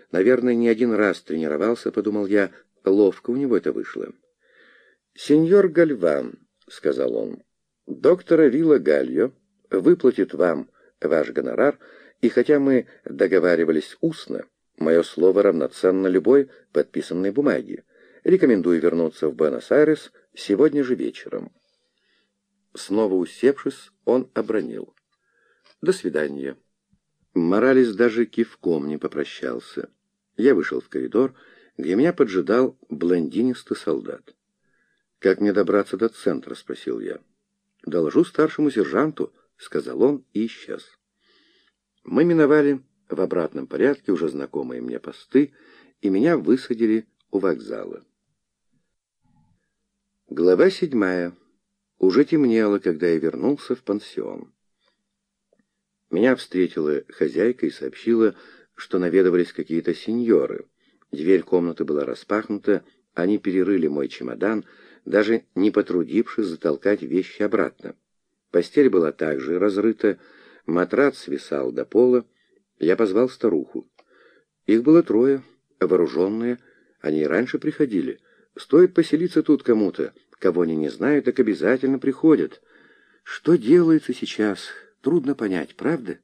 Наверное, не один раз тренировался, подумал я, ловко у него это вышло. «Сеньор Гальван», — сказал он, — «доктора Вилла Гальо выплатит вам ваш гонорар, и хотя мы договаривались устно, мое слово равноценно любой подписанной бумаге. Рекомендую вернуться в Буэнос-Айрес сегодня же вечером». Снова усевшись, он обронил: «До свидания». Моралес даже кивком не попрощался. Я вышел в коридор, где меня поджидал блондинистый солдат. «Как мне добраться до центра?» — спросил я. «Доложу старшему сержанту», — сказал он и исчез. Мы миновали в обратном порядке уже знакомые мне посты, и меня высадили у вокзала. Глава 7. Уже темнело, когда я вернулся в пансион. Меня встретила хозяйка и сообщила, что наведывались какие-то сеньоры. Дверь комнаты была распахнута, они перерыли мой чемодан, даже не потрудившись затолкать вещи обратно. Постель была также разрыта, матрац свисал до пола. Я позвал старуху. Их было 3, вооруженные, они и раньше приходили. Стоит поселиться тут кому-то, кого они не знают, так обязательно приходят. Что делается сейчас, трудно понять, правда?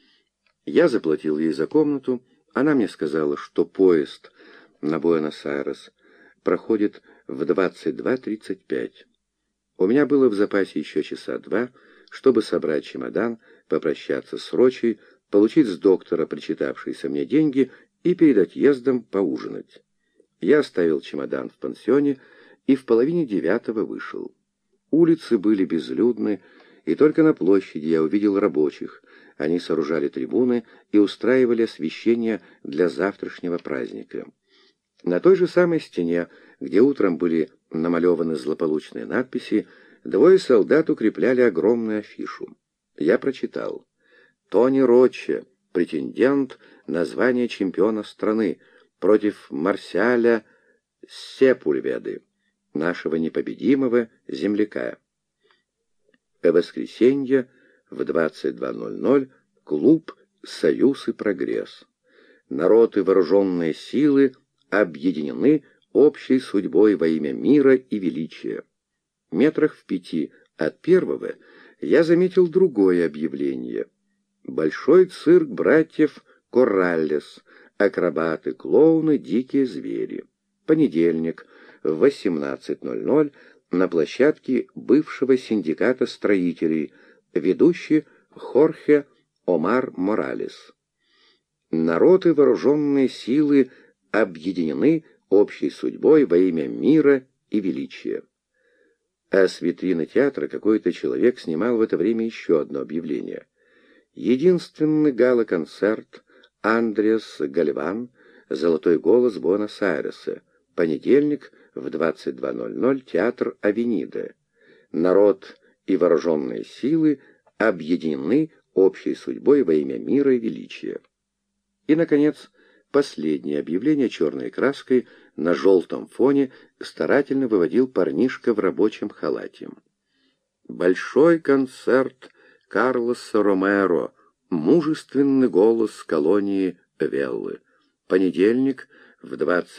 Я заплатил ей за комнату. Она мне сказала, что поезд на Буэнос-Айрес проходит в 22:35. У меня было в запасе еще часа 2, чтобы собрать чемодан, попрощаться с Рочей, получить с доктора причитавшиеся мне деньги и перед отъездом поужинать. Я оставил чемодан в пансионе и в 8:30 вышел. Улицы были безлюдны, и только на площади я увидел рабочих. Они сооружали трибуны и устраивали освещение для завтрашнего праздника. На той же самой стене, где утром были намалеваны злополучные надписи, 2 солдат укрепляли огромную афишу. Я прочитал: «Тони Рочча, претендент на звание чемпиона страны, против Марсиаля Сепульведы, нашего непобедимого земляка». В воскресенье в 22:00 клуб «Союз и прогресс». Народ и вооруженные силы объединены общей судьбой во имя мира и величия. Метрах в 5 от первого я заметил другое объявление. Большой цирк братьев Корраллес, акробаты, клоуны, дикие звери. Понедельник в 18:00 на площадке бывшего синдиката строителей, ведущий Хорхе Омар Моралес. Народ и вооруженные силы объединены общей судьбой во имя мира и величия. А с витрины театра какой-то человек снимал в это время еще одно объявление. Единственный гала-концерт Андреас Гальван, «Золотой голос Буэнос-Айреса», понедельник в 22:00, театр Авенида. Народ и вооруженные силы объединены общей судьбой во имя мира и величия. И, наконец, последнее объявление черной краской на желтом фоне старательно выводил парнишка в рабочем халате. Большой концерт Карлоса Ромеро, мужественный голос колонии Веллы. Понедельник в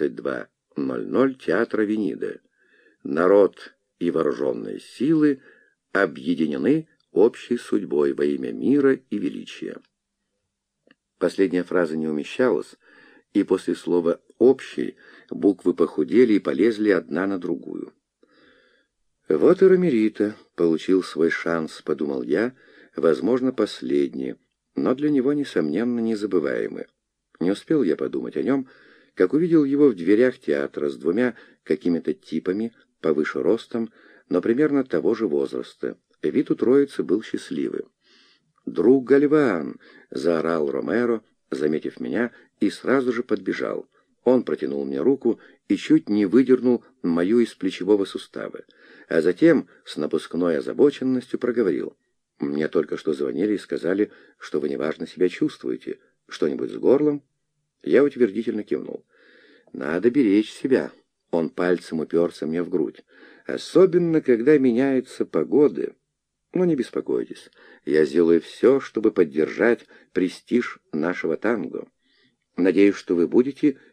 22:00, театр Авенида. Народ и вооруженные силы объединены общей судьбой во имя мира и величия. Последняя фраза не умещалась, и после слова «общий» буквы похудели и полезли одна на другую. «Вот и Ромерита получил свой шанс», — подумал я, возможно, последний, но для него, несомненно, незабываемый. Не успел я подумать о нем, как увидел его в дверях театра с 2 какими-то типами, повыше ростом, но примерно того же возраста. Вид у троицы был счастливый. «Друг Гальван!» — заорал Ромеро, заметив меня, и сразу же подбежал. Он протянул мне руку и чуть не выдернул мою из плечевого сустава, а затем с напускной озабоченностью проговорил: «Мне только что звонили и сказали, что вы неважно себя чувствуете. Что-нибудь с горлом?» Я утвердительно кивнул. «Надо беречь себя». Он пальцем уперся мне в грудь. «Особенно, когда меняются погоды. Но не беспокойтесь, я сделаю все, чтобы поддержать престиж нашего танго». Надеюсь, что вы будете